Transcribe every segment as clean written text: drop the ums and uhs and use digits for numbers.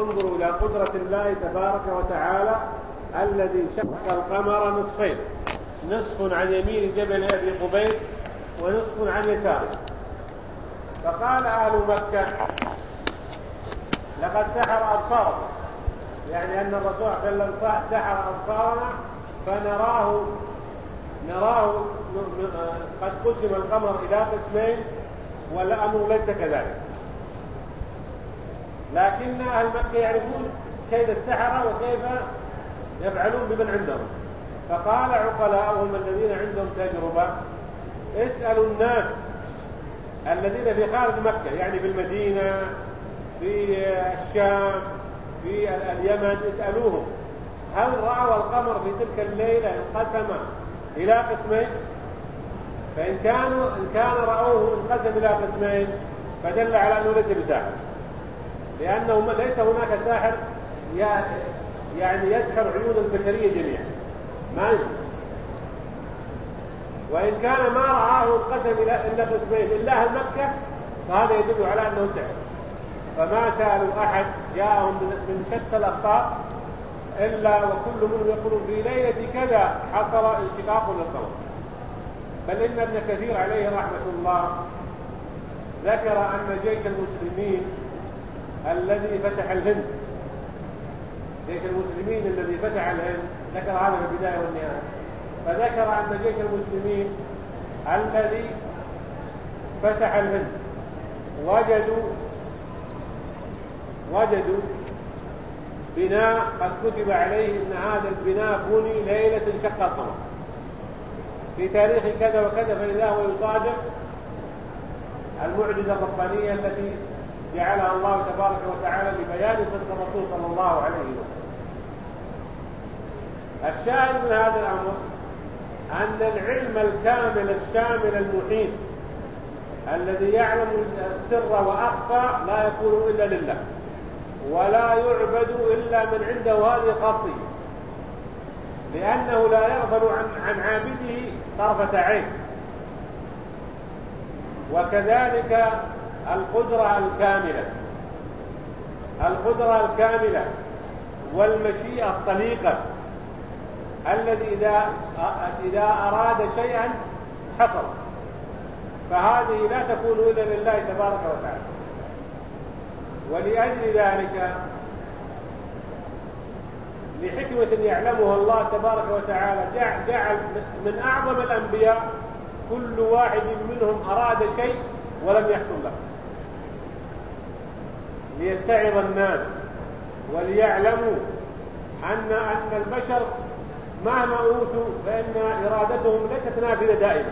انظروا إلى قدرة الله تبارك وتعالى الذي شق القمر نصفين، نصف عن يمين جبل أبي قبيس ونصف عن يساره. فقال أهل مكة: لقد سحر أبصارنا، يعني أن الرسول صلى الله عليه وسلم سحر أبصارنا نراه قد قسم القمر إلى قسمين، والأمر ليس كذلك. لكن أهل مكة يعرفون كيد السحرة وكيف يفعلون بمن عندهم. فقال عقلاؤهم الذين عندهم تجربة: اسألوا الناس الذين في خارج مكة، يعني في المدينة، في الشام، في اليمن، اسألوهم هل رأوا القمر في تلك الليلة انقسم إلى قسمين؟ فإن كان رأوه انقسم إلى قسمين فدل على أنه ليس بساحر، لأنه ليس هناك ساحر يعني يسحر عيون البشرية جميعا، ما يمكن. وإن كان ما رآه انقسم إلا قسمين إلا أهل مكة فهذا يدل على أنه سحر. فما سألوا أحد جاءهم من شتى الأقطار إلا وكل منهم يقول في ليلة كذا حصل انشقاق للقمر. بل إن ابن كثير عليه رحمة الله ذكر أن جيش المسلمين الذي فتح الهند، جيش المسلمين الذي فتح الهند، ذكر هذا في البداية والنهاية، فذكر أن جيش المسلمين الذي فتح الهند وجدوا بناء قد كتب عليه ان هذا البناء بني ليلة انشق القمر في تاريخ كذا وكذا، فإذا هو يصادف المعجزة الربانية التي جعلها الله تبارك وتعالى لبيان صدق الرسول صلى الله عليه وسلم. الشاهد من هذا الأمر أن العلم الكامل الشامل المحيط الذي يعلم السر وأخفى لا يكون إلا لله، ولا يعبد إلا من عنده هذه الخاصية، لأنه لا يغفل عن عابده طرفة عين. وكذلك القدرة الكاملة والمشيئة الطليقة الذي إذا أراد شيئا حصل، فهذه لا تكون إلا لله تبارك وتعالى. ولأجل ذلك لحكمة يعلمها الله تبارك وتعالى جعل من أعظم الأنبياء كل واحد منهم أراد شيء ولم يحصل له، ليتعظ الناس وليعلموا أن البشر مهما أوتوا فإن إرادتهم ليست نافذة دائما.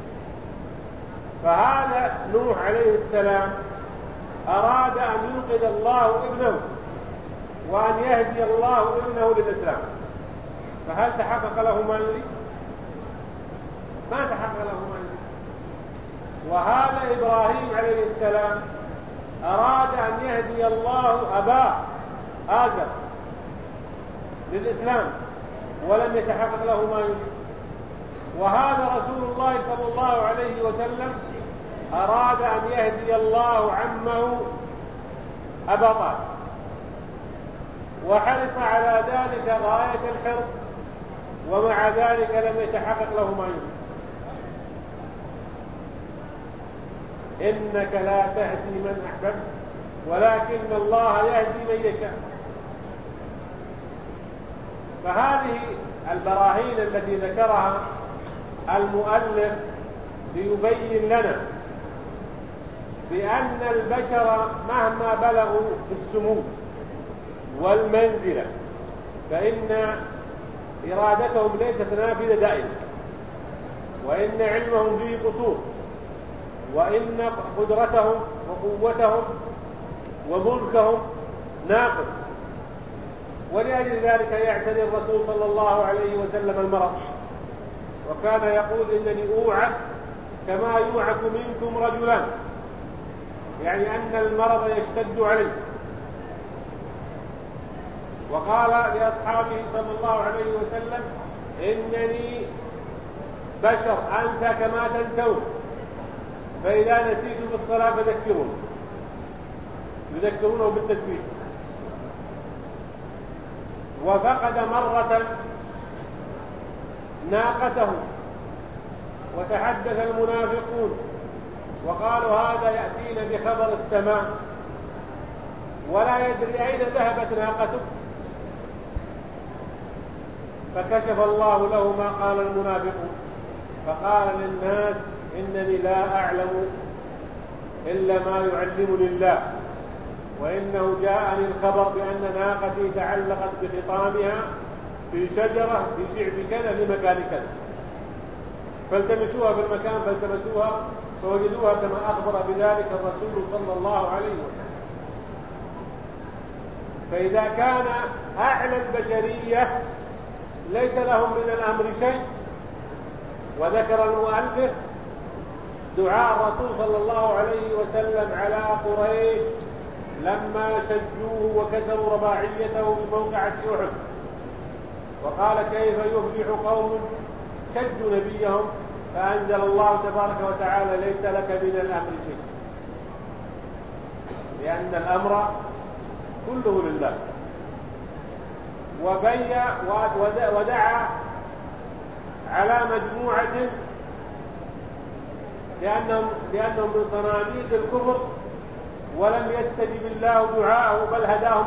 فهذا نوح عليه السلام أراد أن ينقذ الله ابنه وأن يهدي الله ابنه للإسلام، فهل تحقق له ما يريد؟ ما تحقق له ما يريد. وهذا إبراهيم عليه السلام أراد أن يهدي الله أباه آزر للإسلام ولم يتحقق له ما يريد. وهذا رسول الله صلى الله عليه وسلم أراد أن يهدي الله عمه أبا طالب، وحرص على ذلك غاية الحرص، ومع ذلك لم يتحقق له ما يريد. إنك لا تهدي من أحببت ولكن الله يهدي من يشاء. فهذه البراهين التي ذكرها المؤلف ليبين لنا بأن البشر مهما بلغوا في السمو والمنزلة فإن إرادتهم ليست نافذة دائما، وإن علمهم فيه قصور، وإن قدرتهم وقوتهم وملكهم ناقص. ولأجل ذلك يعتني الرسول صلى الله عليه وسلم المرض، وكان يقول: إنني أوعك كما يوعك منكم رجلان، يعني أن المرض يشتد عليه. وقال لأصحابه صلى الله عليه وسلم: إنني بشر أنسى كما تنسون، فإذا نسيت في الصلاة فذكرونه بالتسبيح. وفقد مرة ناقته، وتحدث المنافقون وقالوا هذا يأتينا بخبر السماء ولا يدري أين ذهبت ناقته، فكشف الله له ما قال المنافقون، فقال للناس إنني لا أعلم إلا ما يعلمني الله، وإنه جاءني الخبر بأن ناقتي تعلقت بخطامها في شجرة في شعب كذا في مكان كذا، فالتمسوها في المكان فالتمسوها فوجدوها كما أخبر بذلك الرسول صلى الله عليه وسلم. فإذا كان أعلى البشرية ليس لهم من الأمر شيء، وذكر المؤلف دعاء الرسول صلى الله عليه وسلم على قريش لما شجوه وكسروا رباعيته بموقعة أحد، وقال كيف يفلح قوم شجوا نبيهم، فأنزل الله تبارك وتعالى ليس لك من الأمر شيء، لأن الأمر كله لله. ودعا على مجموعة لأنهم من صناديد الكفر ولم يستجب الله دعاءه، بل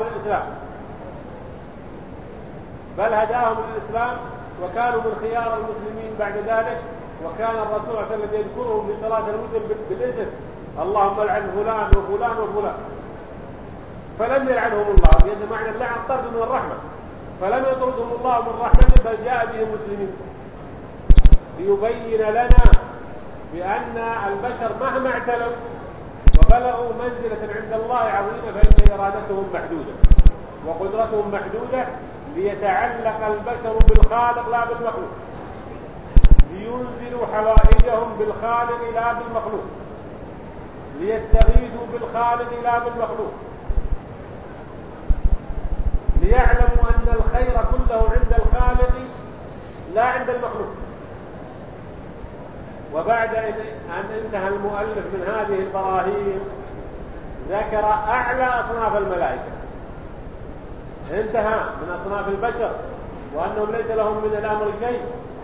هداهم للإسلام وكانوا من خيار المسلمين بعد ذلك. وكان الرسول صلى الله عليه وسلم يذكرهم في صلاة الوتر بالاسم، اللهم العن فلان وفلان وفلان، فلم يلعنهم الله، لأن معنى اللعن طرد من الرحمة، فلم يطردهم الله من رحمته بل جاء بهم مسلمين ليبين لنا بأن البشر مهما اعتلوا وبلغوا منزلة عند الله عظيمة فإن إرادتهم محدودة وقدرتهم محدودة، ليتعلق البشر بالخالق لا بالمخلوق، لينزلوا حوائجهم بالخالق لا بالمخلوق، ليستغيثوا بالخالق لا بالمخلوق، ليعلموا أن الخير كله عند الخالق لا عند المخلوق. وبعد أن انتهى المؤلف من هذه البراهين ذكر أعلى أصناف الملائكة، انتهى من أصناف البشر وأنهم ليس لهم من الأمر شيء،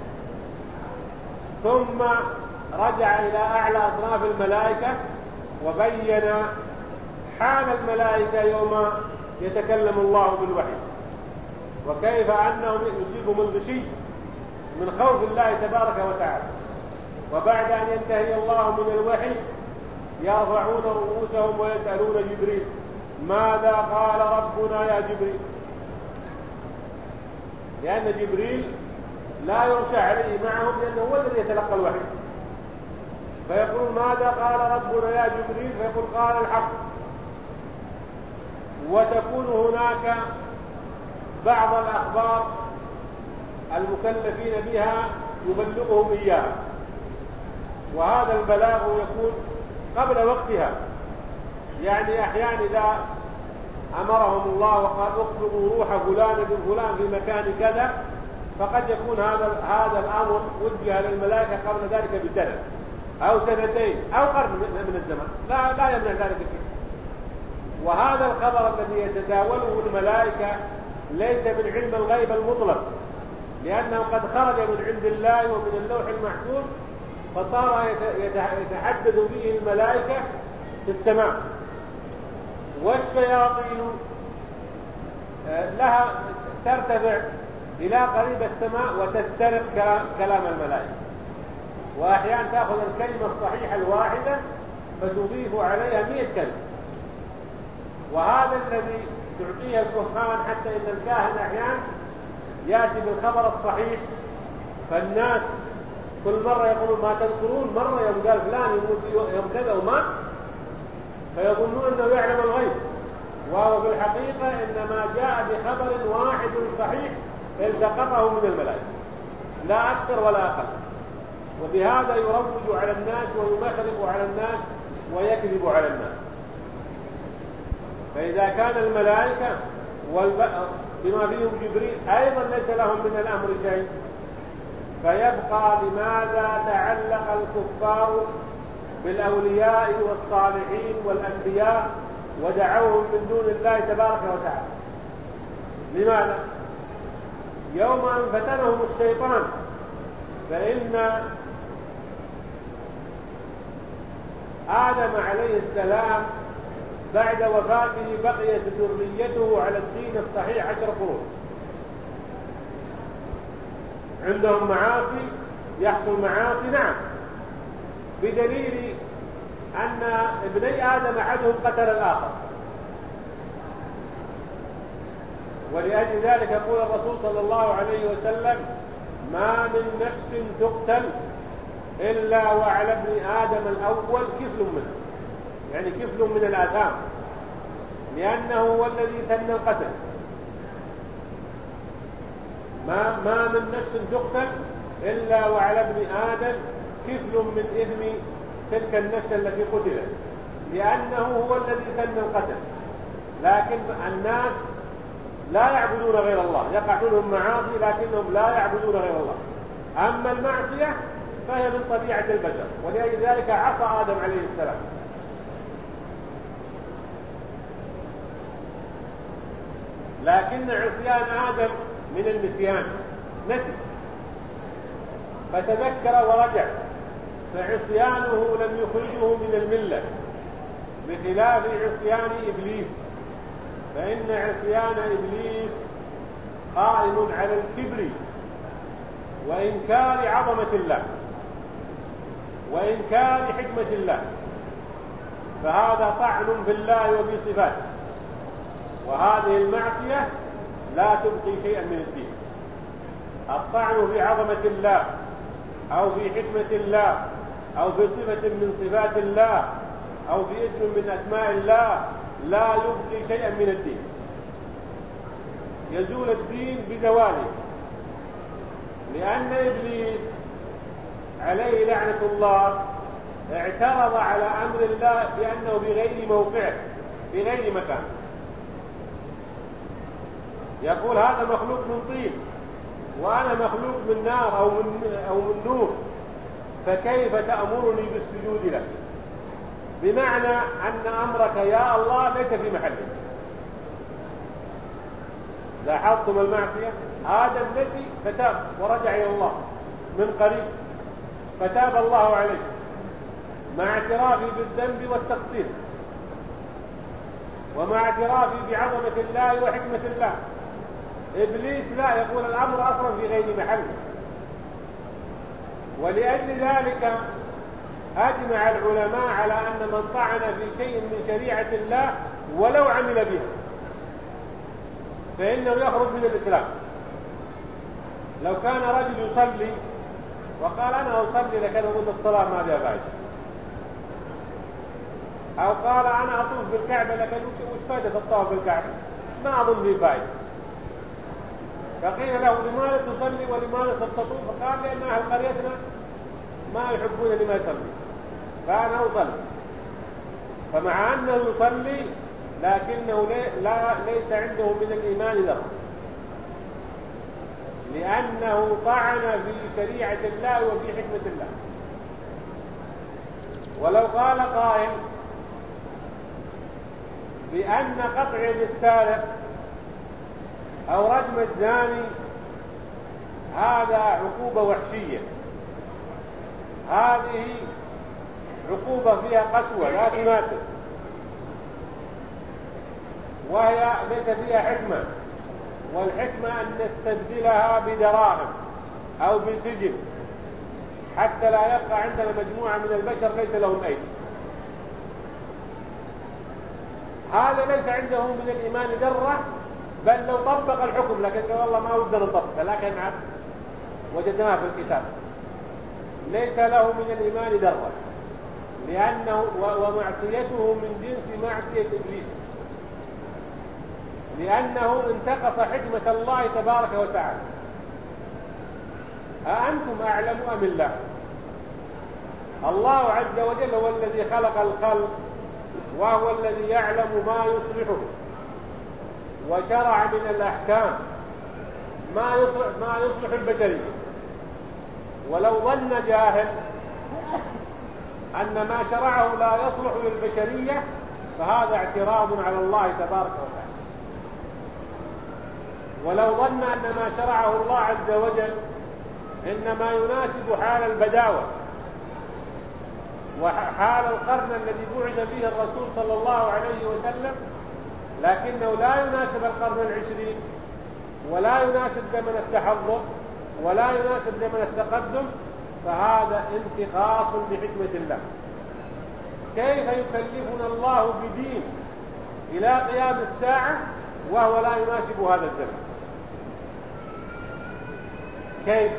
ثم رجع إلى أعلى أصناف الملائكة وبين حال الملائكة يوم يتكلم الله بالوحي، وكيف أنهم يصيبهم الغشي من خوف الله تبارك وتعالى. وبعد أن ينتهي الله من الوحي يرفعون رؤوسهم ويسألون جبريل ماذا قال ربنا يا جبريل، لأن جبريل لا يرشى عليه معهم لأنه هو الذي يتلقى الوحي، فيقول ماذا قال ربنا يا جبريل، فيقول قال الحق. وتكون هناك بعض الأخبار المكلفين بها يبلغهم إياها، وهذا البلاغ يكون قبل وقتها، يعني أحيانا إذا أمرهم الله وقال اطلبوا روح فلان بن فلان في مكان كذا، فقد يكون هذا الأمر وجه للملائكة قبل ذلك بسنة أو سنتين أو قرن من الزمن، لا يمنع ذلك شيء. وهذا الخبر الذي يتداوله الملائكة ليس من علم الغيب المطلق، لأنه قد خرج من عند الله ومن اللوح المحفوظ، فصار يتحدث به الملائكة في السماء، والشياطين لها ترتفع إلى قريب السماء وتسترق كلام الملائكة، وأحيانا تأخذ الكلمة الصحيحة الواحدة فتضيف عليها 100 كلمة. وهذا الذي تعطيه الكهان، حتى إن الكاهن أحيانا يأتي بالخبر الصحيح، فالناس كل مرة يقولون ما تذكرون، مرة يوم قال فلان يموت يوم كذا ومات، فيظنون أنه يعلم الغيب، وهو في الحقيقة إنما جاء بخبر واحد صحيح التقطه من الملائكة، لا أكثر ولا أقل. وبهذا يروج على الناس ويمخرق على الناس ويكذب على الناس. فإذا كان الملائكة بما فيهم جبريل أيضا ليس لهم من الأمر شيء، فيبقى لماذا تعلق الكفار بالأولياء والصالحين والأنبياء ودعوهم من دون الله تبارك وتعالى؟ لماذا؟ يوم أن فتنهم الشيطان، فإن آدم عليه السلام بعد وفاته بقيت ذريته على الدين الصحيح 10 قرون، عندهم معاصي، يحصل معاصي نعم، بدليل أن ابني آدم أحدهم قتل الآخر. ولأجل ذلك يقول الرسول صلى الله عليه وسلم: ما من نفس تقتل إلا وعلى ابن آدم الأول كفل منه، يعني كفل من الآثام، لأنه هو الذي سن القتل. ما من نفس تقتل إلا وعلى ابن آدم كفل من إثم تلك النفس التي قتلت، لأنه هو الذي سن القتل. لكن الناس لا يعبدون غير الله، يقع منهم معاصي لكنهم لا يعبدون غير الله. أما المعصية فهي من طبيعة البشر، ولأجل ذلك عصى آدم عليه السلام. لكن عصيان آدم من النسيان، نسي فتذكر ورجع، فعصيانه لم يخرجه من الملة، بخلاف عصيان إبليس، فإن عصيان إبليس قائم على الكبر وإنكار عظمة الله وإنكار حكمة الله، فهذا طعن في الله وفي صفاته، وهذه المعصية لا تبقي شيئا من الدين. الطعن في عظمة الله أو في حكمة الله أو في صفة من صفات الله أو في اسم من أسماء الله لا يبقي شيئا من الدين، يزول الدين بزواله. لأن إبليس عليه لعنة الله اعترض على أمر الله بأنه بغير موقعه، بغير مكان. يقول: هذا مخلوق من طين وأنا مخلوق من نار أو من نور، فكيف تأمرني بالسجود لك؟ بمعنى أن أمرك يا الله ليس في محله. لاحظتم المعصية؟ آدم نسي فتاب ورجع إلى الله من قريب، فتاب الله عليه مع اعترافه بالذنب والتقصير، ومع اعترافه بعظمة الله وحكمة الله. إبليس لا، يقول الأمر أصلا في غير محله. ولأجل ذلك أجمع العلماء على أن من طعن في شيء من شريعة الله ولو عمل به فإنه يخرج من الإسلام. لو كان رجل يصلي وقال: أنا أصلي لكن أظن الصلاة ما بها فائدة، أو قال: أنا أطوف بالكعبة لكن وش فائدة الطواف بالكعبة؟ ما أظن به فائدة. فقيل له: لماذا تصلي ولماذا تطوف؟ فقال: لأن أهل قريتنا ما يحبون لما يصلي فأنا أصلي. فمع أنه يصلي لكنه ليس عنده من الإيمان ذرة، لأنه طعن في شريعة الله وفي حكمة الله. ولو قال قائل بأن قطع يد السارق أو رجم الزاني هذا عقوبة وحشية، هذه عقوبة فيها قسوة لا تناسب، وهي ليس فيها حكمة، والحكمة أن نستبدلها بدراهم أو بسجن حتى لا يبقى عندنا مجموعة من البشر ليس لهم أيدي. هذا ليس عنده من الإيمان ذرة، بل لو طبق الحكم، لكن قال والله ما ودنا نطبق، لكن وجدناه في الكتاب. ليس له من الإيمان ذرة، لأنه ومعصيته من جنس معصية إبليس، لأنه انتقص حكمة الله تبارك وتعالى. أأنتم أعلم أم الله؟ الله عز وجل هو الذي خلق الخلق، وهو الذي يعلم ما يصلحه، وشرع من الأحكام ما يصلح البشرية. ولو ظن جاهل أن ما شرعه لا يصلح للبشرية فهذا اعتراض على الله تبارك وتعالى. ولو ظن أن ما شرعه الله عز وجل إنما يناسب حال البداوة وحال القرن الذي بعث فيه الرسول صلى الله عليه وسلم، لكنه لا يناسب القرن العشرين، ولا يناسب زمن التحضر، ولا يناسب زمن التقدم، فهذا انتقاص بحكمة الله. كيف يكلفنا الله بدين إلى قيام الساعة وهو لا يناسب هذا الزمن؟ كيف؟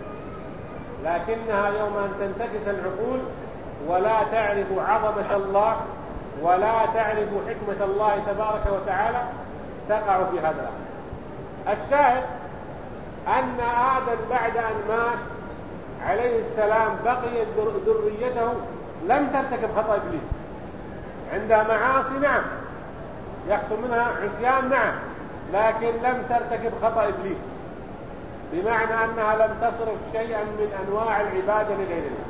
لكنها يوم أن تنتكس العقول ولا تعرف عظمة الله ولا تعرف حكمة الله تبارك وتعالى تقع في هذا الأمر. الشاهد أن آدم بعد أن مات عليه السلام بقيت ذريته لم ترتكب خطأ إبليس. عندها معاصي نعم، يحصل منها عصيان نعم، لكن لم ترتكب خطأ إبليس، بمعنى أنها لم تصرف شيئا من أنواع العبادة لغير الله.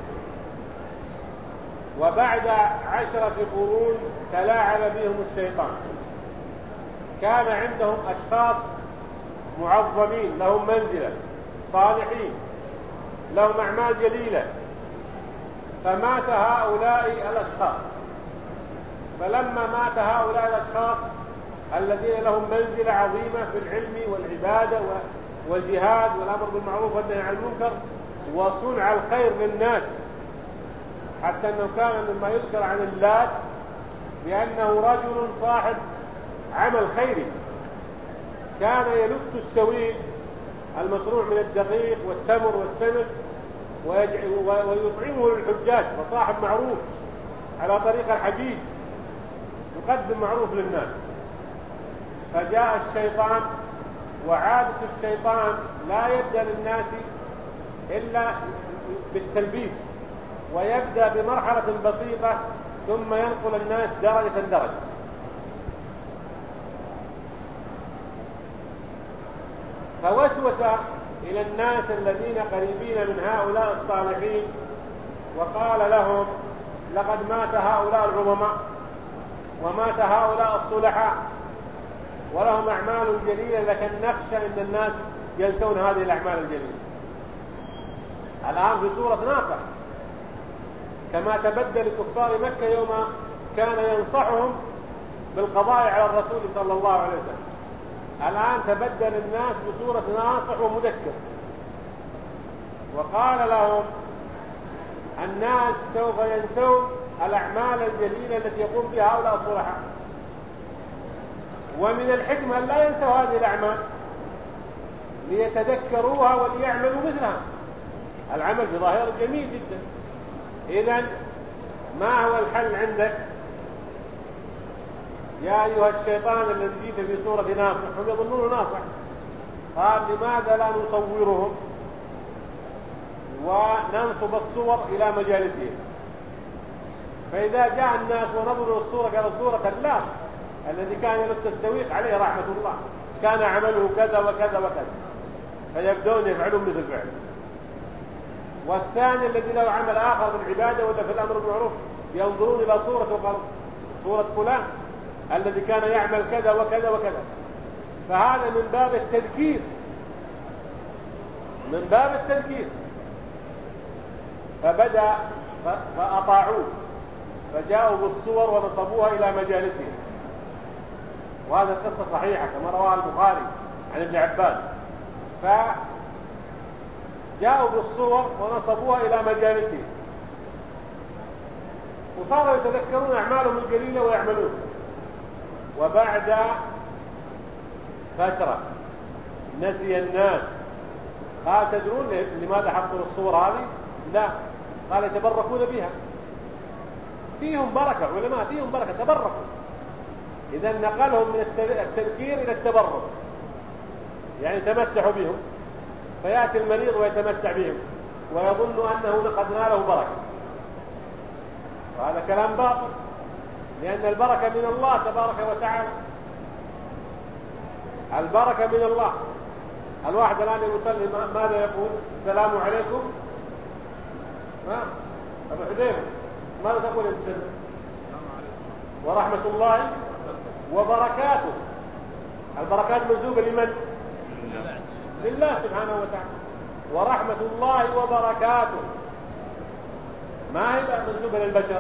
وبعد 10 قرون تلاعب بهم الشيطان. كان عندهم أشخاص معظمين لهم منزلة، صالحين لهم أعمال جليلة، فمات هؤلاء الأشخاص. فلما مات هؤلاء الأشخاص الذين لهم منزلة عظيمة في العلم والعبادة والجهاد والأمر بالمعروف والنهي عن المنكر وصنع الخير للناس، حتى أنه كان مما يذكر عن اللات بأنه رجل صاحب عمل خيري، كان يلت السويل المصنوع من الدقيق والتمر والسمك ويطعمه للحجاج، وصاحب معروف على طريق الحجيج، يقدم معروف للناس. فجاء الشيطان، وعادة الشيطان لا يبدأ للناس إلا بالتلبيس، ويبدأ بمرحلة بسيطة ثم ينقل الناس درجة درجة. فوسوس إلى الناس الذين قريبين من هؤلاء الصالحين وقال لهم: لقد مات هؤلاء العظماء ومات هؤلاء الصلحاء ولهم أعمال جليلة، لكن نخشى أن الناس ينسون هذه الأعمال الجليلة. الآن في سورة ناصح، كما تبدل كفار مكة يوم كان ينصحهم بالقضاء على الرسول صلى الله عليه وسلم، الآن تبدل الناس بصورة ناصح ومذكر، وقال لهم: الناس سوف ينسون الأعمال الجليلة التي يقوم بها هؤلاء الصلحاء، ومن الحكمة لا ينسوا هذه الأعمال ليتذكروها وليعملوا مثلها. العمل في ظاهر جميل جدا. إذن ما هو الحل عندك يا أيها الشيطان الذي جئت في سورة ناصح؟ هم يظنون ناصح. قال: لماذا لا نصورهم وننصب الصور إلى مجالسهم؟ فإذا جاء الناس ونظروا الصورة كانت صورة الله الذي كان يلت السويق عليه رحمة الله، كان عمله كذا وكذا وكذا، فيبدون يفعلون مثل فعل. والثاني الذي له عمل آخر في العبادة ولا في الأمر بالمعروف ينظرون إلى صورة فلان الذي كان يعمل كذا وكذا وكذا. فهذا من باب التذكير، من باب التذكير. فبدأ فأطاعوه فجاءوا بالصور ونصبوها إلى مجالسهم. وهذا قصة صحيحة كما رواها البخاري عن ابن عباس. فجاءوا بالصور ونصبوها إلى مجالسهم، وصاروا يتذكرون أعمالهم الجليلة ويعملون. وبعد فترة نسي الناس. قال: تدرون لماذا حطوا الصور هذه؟ لا. قال: يتبركون بها، فيهم بركة، علماء فيهم بركة، تبركوا. إذا نقلهم من التذكير إلى التبرك، يعني تمسحوا بهم، فيأتي المريض ويتمسح بهم ويظن أنه قد ناله بركة، وهذا كلام باطل، لأن البركة من الله تبارك وتعالى. البركة من الله. الواحد الآن يصلي ماذا يقول؟ السلام عليكم. أبو حذيفة ماذا تقول يا مسلم؟ ورحمة الله وبركاته. البركات منسوبة لمن؟ لله سبحانه وتعالى. ورحمة الله وبركاته ما هي منسوبة للبشر.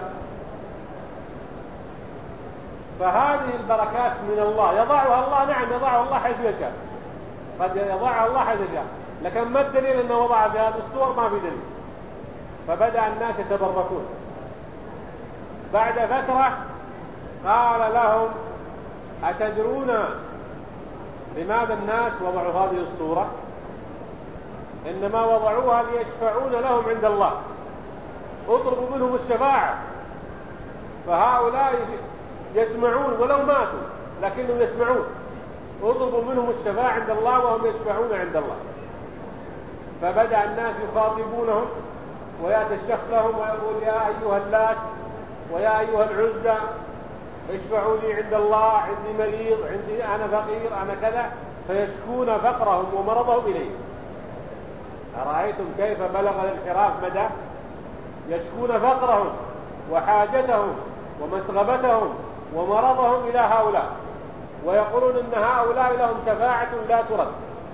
فهذه البركات من الله يضعها الله، نعم يضعها الله حيث يشاء، قد يضعها الله حيث يشاء، لكن ما الدليل أنه وضعها في هذه الصور؟ ما في دليل. فبدأ الناس يتبركون. بعد فترة قال لهم: أتدرون لماذا الناس وضعوا هذه الصورة؟ إنما وضعوها ليشفعون لهم عند الله، اطلبوا منهم الشفاعة. فهؤلاء يسمعون ولو ماتوا لكنهم يسمعون، اطلبوا منهم الشفاعة عند الله وهم يشفعون عند الله. فبدأ الناس يخاطبونهم ويأتي الشخص لهم ويقول: يا أيها اللات ويا أيها العزى اشفعوا لي عند الله، عندي مريض، عندي أنا فقير، أنا كذا، فيشكون فقرهم ومرضهم إليه. أرأيتم كيف بلغ الانحراف مدى؟ يشكون فقرهم وحاجتهم ومسغبتهم ومرضهم إلى هؤلاء، ويقولون إن هؤلاء لهم شفاعة لا ترد،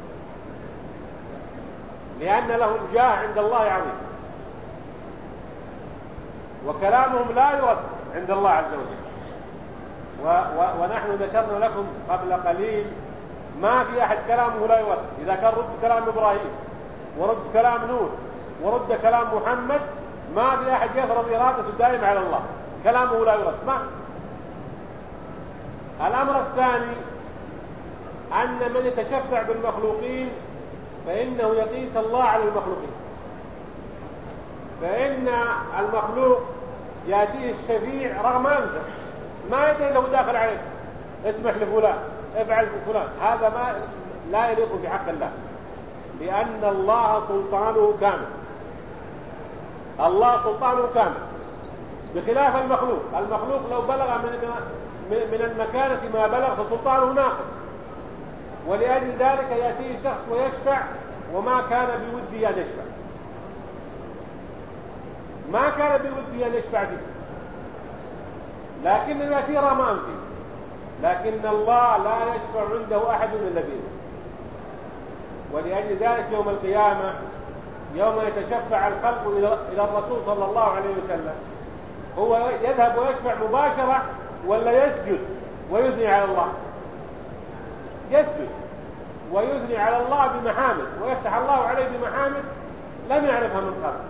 لأن لهم جاه عند الله عظيم، وكلامهم لا يرد عند الله عز وجل. ونحن ذكرنا لكم قبل قليل ما في أحد كلامه لا يرد. إذا كان رد كلام إبراهيم ورد كلام نوح ورد كلام محمد، ما في أحد يفرض إرادته دائما على الله، كلامه لا يرد. ما الأمر الثاني أن من يتشفع بالمخلوقين فإنه يقيس الله على المخلوقين. فإن المخلوق يأتيه الشفيع رغم أنفه، ما يدري له داخل عليه: اسمح لفلان، افعل فلان. هذا ما لا يليق بحق الله، لأن الله سلطانه كامل. الله سلطانه كامل بخلاف المخلوق. المخلوق لو بلغ من المكانة ما بلغ فسلطانه ناقص، ولأجل ذلك يأتيه شخص ويشفع وما كان بوده أن يشفع، ما كان بوده أن يشفع به، لكن يأتيه رغم فيه. لكن الله لا يشفع عنده أحد إلا بإذنه. ولأجل ذلك يوم القيامة يوم يتشفع الخلق إلى الرسول صلى الله عليه وسلم، هو يذهب ويشفع مباشرة ولا يسجد ويثني على الله؟ يسجد ويثني على الله بمحامد، ويفتح الله عليه بمحامد لم يعرفها من قبل،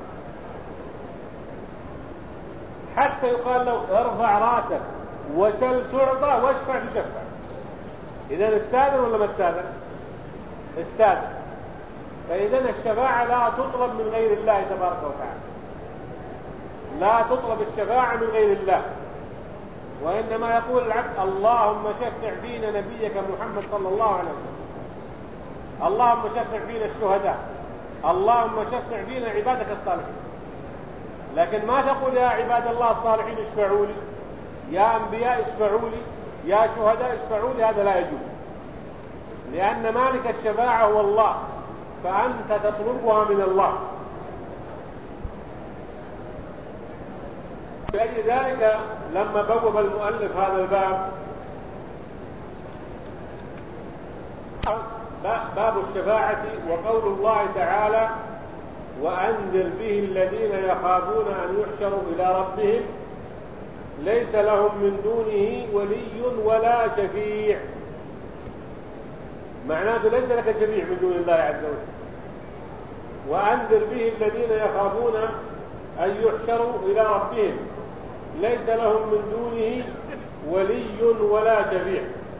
حتى يقال له: ارفع راسك وسل تعطى واشفع تشفع. إذن استاذن ولا ما استاذن؟ استاذن. فإذن الشفاعة لا تطلب من غير الله تبارك وتعالى، لا تطلب الشفاعة من غير الله، وإنما يقول العبد: اللهم شفع فينا نبيك محمد صلى الله عليه وسلم، اللهم شفع فينا الشهداء، اللهم شفع فينا عبادك الصالحين. لكن ما تقول: يا عباد الله الصالحين اشفعوا لي، يا أنبياء اشفعوا لي، يا شهداء اشفعوا لي. هذا لا يجوز، لأن مالك الشفاعة هو الله، فأنت تطلبها من الله. لأجل ذلك لما بوب المؤلف هذا الباب، باب الشفاعة، وقول الله تعالى: وأنذر به الذين يخافون أن يحشروا إلى ربهم ليس لهم من دونه ولي ولا شفيع. معناته ليس لك شفيع من دون الله عز وجل. وأنذر به الذين يخافون أن يحشروا إلى ربهم ليس لهم من دونه ولي ولا شفيع.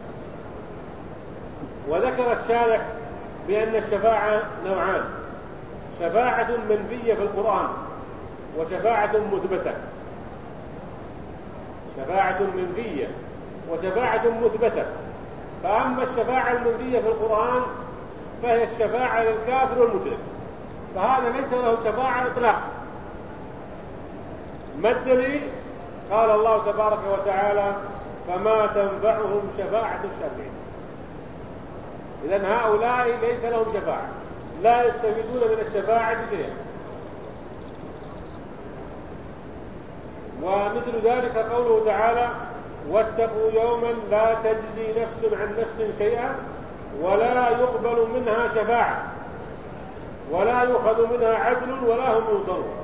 وذكر الشارح بأن الشفاعة نوعان: شفاعة منفية في القرآن وشفاعة مثبتة. شفاعة منفية وشفاعة مثبتة. فأما الشفاعة المنفية في القرآن فهي الشفاعة للكافر والمشرك، فهذا ليس له شفاعة إطلاقا. ما الدليل؟ قال الله تبارك وتعالى: فما تنفعهم شفاعة الشافعين. إذن هؤلاء ليس لهم شفاعة، لا يستفيدون من الشفاعة شيئا. ومثل ذلك قوله تعالى: واتقوا يوما لا تجزي نفس عن نفس شيئا ولا يقبل منها شفاعة ولا يؤخذ منها عدل ولا هم ينصرون.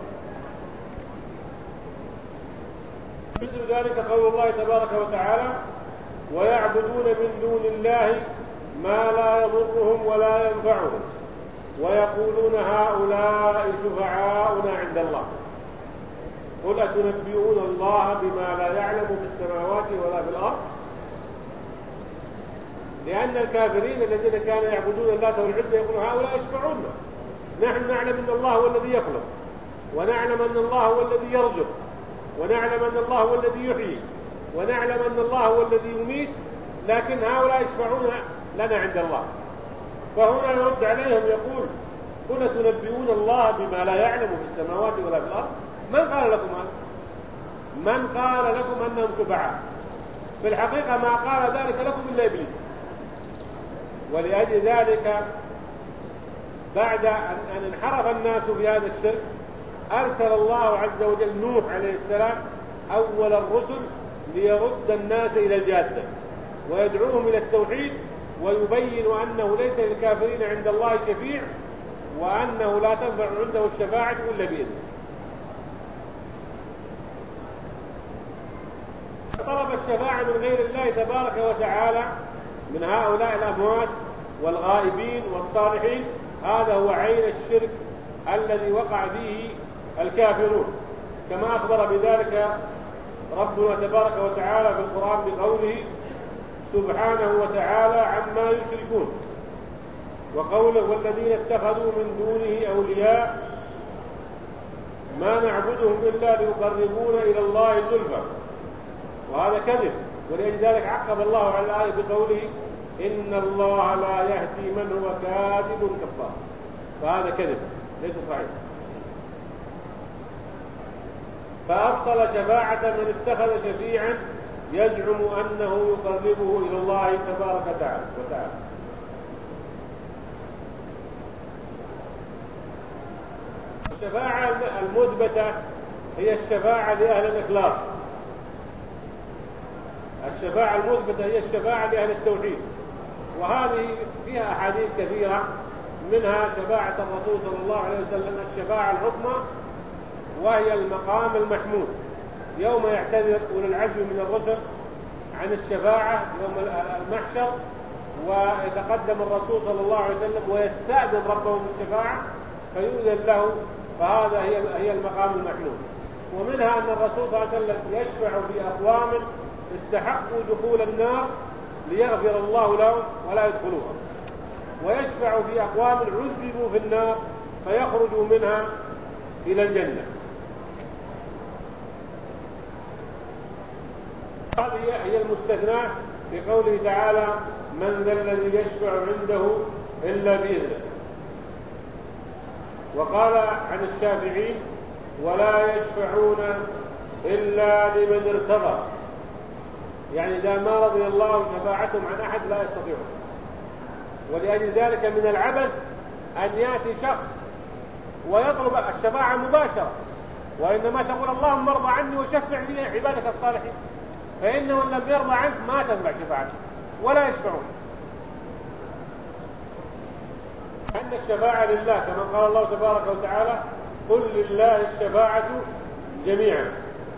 مثل ذلك قول الله تبارك وتعالى: ويعبدون من دون الله ما لا يضرهم ولا ينفعهم ويقولون هؤلاء شفعاؤنا عند الله قل أتنبئون الله بما لا يعلم في السماوات ولا في الأرض. لأن الكافرين الذين كانوا يعبدون اللات والعزى يقولون هؤلاء يشفعوننا، نحن نعلم أن الله هو الذي يخلق، ونعلم أن الله هو الذي يرزق، ونعلم أن الله هو الذي يحيي، ونعلم أن الله هو الذي يميت، لكن هؤلاء يشفعون لنا عند الله. فهنا يرد عليهم يقول: قل تنبئون الله بما لا يعلم في السماوات ولا في الأرض. من قال لكم هذا؟ من قال لكم أنهم شفعاء؟ في الحقيقة ما قال ذلك لكم إلا إبليس. ولأجل ذلك بعد أن انحرف الناس في هذا الشرك أرسل الله عز وجل نوح عليه السلام أول الرسل ليرد الناس إلى الجادة ويدعوهم إلى التوحيد ويبين أنه ليس للكافرين عند الله شفيع وأنه لا تنفع عنده الشفاعة إلا بإذنه. طلب الشفاعة من غير الله تبارك وتعالى من هؤلاء الأموات والغائبين والصالحين، هذا هو عين الشرك الذي وقع فيه الكافرون، كما أخبر بذلك ربنا تبارك وتعالى في القرآن بقوله سبحانه وتعالى عما يشركون، وقوله والذين اتخذوا من دونه أولياء ما نعبدهم إلا ليقربونا إلى الله زلفى، وهذا كذب. ولذلك عقب الله على الآية بقوله إن الله لا يهدي من هو كاذب كفار، فهذا كذب ليس صحيح. فأبطل شفاعة من اتخذ شفيعا يزعم أنه يقربه إلى الله تبارك وتعالى. الشفاعة المثبتة هي الشفاعة لأهل الإخلاص. الشفاعة المثبتة هي الشفاعة لأهل التوحيد، وهذه فيها أحاديث كثيرة، منها شفاعة الرسول صلى الله عليه وسلم الشفاعة العظمى، وهي المقام المحمود يوم يعتذر أولو العزم من الرسل عن الشفاعة يوم المحشر، ويتقدم الرسول صلى الله عليه وسلم ويستأذن ربه بالشفاعة فيؤذن له، فهذا هي المقام المحمود. ومنها أن الرسول صلى الله عليه وسلم يشفع في أقوام استحقوا دخول النار ليغفر الله لهم ولا يدخلوها، ويشفع في أقوام عذبوا في النار فيخرجوا منها إلى الجنة. هذه هي المستثناة في قوله تعالى من ذا الذي يشفع عنده إلا بإذنه. وقال عن الشافعين ولا يشفعون إلا لمن ارتضى، يعني إذا ما رضي الله شفاعتهم عن أحد لا يستطيعون. ولأجل ذلك من العبث أن يأتي شخص ويطلب الشفاعة مباشرة، وإنما تقول اللهم ارضى عني وشفع لي عبادك الصالحين، فإنه لم يرضى عنك ما تنفع شفاعته ولا يشفعون. أن الشفاعة لله كما قال الله تبارك وتعالى قل لله الشفاعة جميعا.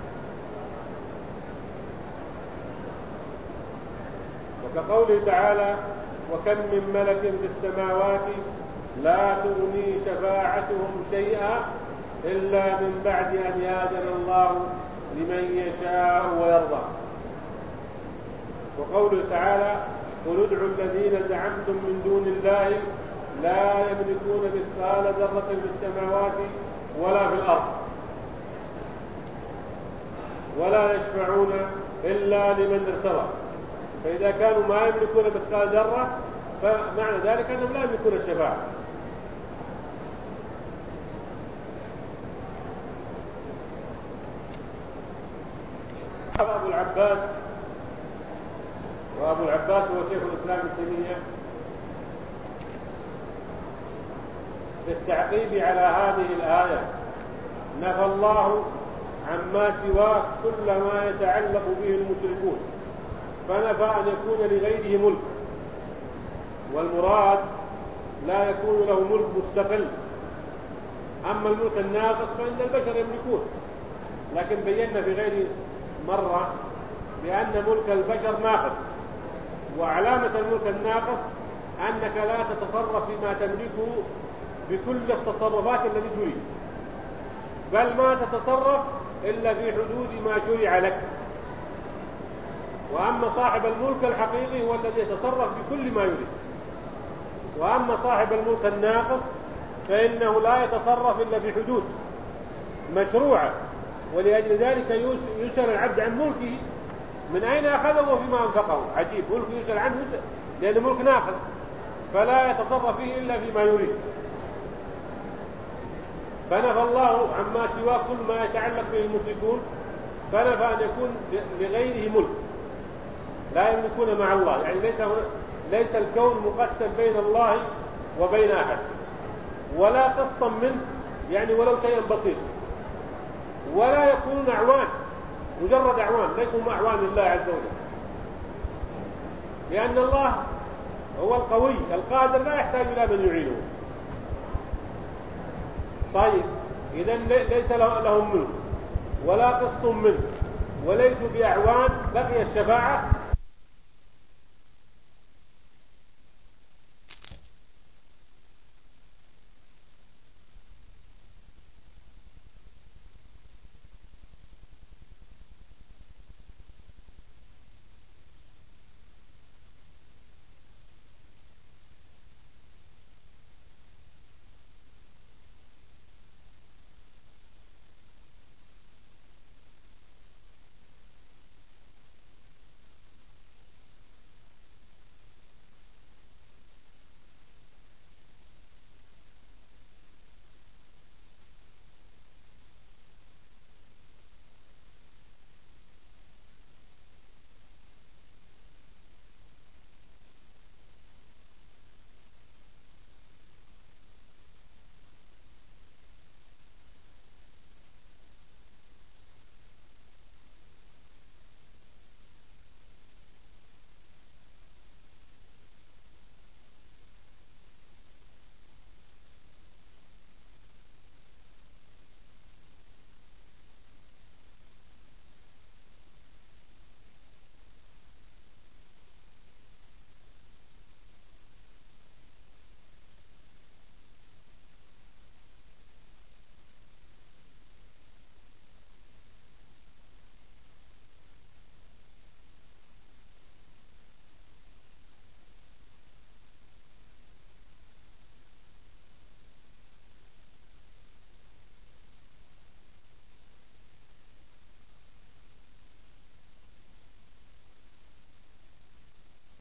وكقوله تعالى وكم من ملك في السماوات لا تغني شفاعتهم شيئا إلا من بعد أن يأذن الله لمن يشاء ويرضى. وقوله تعالى قل ادعوا الذين زعمتم من دون الله لا يملكون مثقال ذرة في السماوات ولا في الأرض ولا يشفعون إلا لمن ارتضى. فإذا كانوا ما يملكون مثقال ذرة فمعنى ذلك أنهم لا يملكون الشفاعة. أبو العباس، وأبو العباس هو شيخ الإسلام ابن تيمية، في التعقيب على هذه الآية نفى الله عما سواه كل ما يتعلق به المشركون، فنفى أن يكون لغيره ملك، والمراد لا يكون له ملك مستقل. أما الملك الناقص فإن البشر يملكون، لكن بينا في غير مرة بأن ملك البشر ناقص، وعلامة الملك الناقص أنك لا تتصرف فيما تملكه بكل التصرفات التي تريد، بل ما تتصرف إلا في حدود ما شرع لك. وأما صاحب الملك الحقيقي هو الذي يتصرف بكل ما يريد، وأما صاحب الملك الناقص فإنه لا يتصرف إلا بحدود مشروعة. ولأجل ذلك يسأل العبد عن ملكه من أين أخذه وفيما أنفقه. عجيب، ملكه يسأل عنه لأنه ملك ناقص، فلا يتصرف فيه إلا فيما يريد. فنفى الله عما سواه كل ما يتعلق به المشركون، فنفى أن يكون لغيره ملك، لا يملكون مع الله. يعني ليس الكون مقسم بين الله وبين أحد، ولا قسطا منه، يعني ولو شيئا بسيط، ولا يكونون أعوان، مجرد أعوان، ليسوا أعوان لله عز وجل، لأن الله هو القوي القادر لا يحتاج إلى من يعينه. طيب، إذن ليس لهم ملك ولا قسط منه وليسوا بأعوان، بقي الشفاعة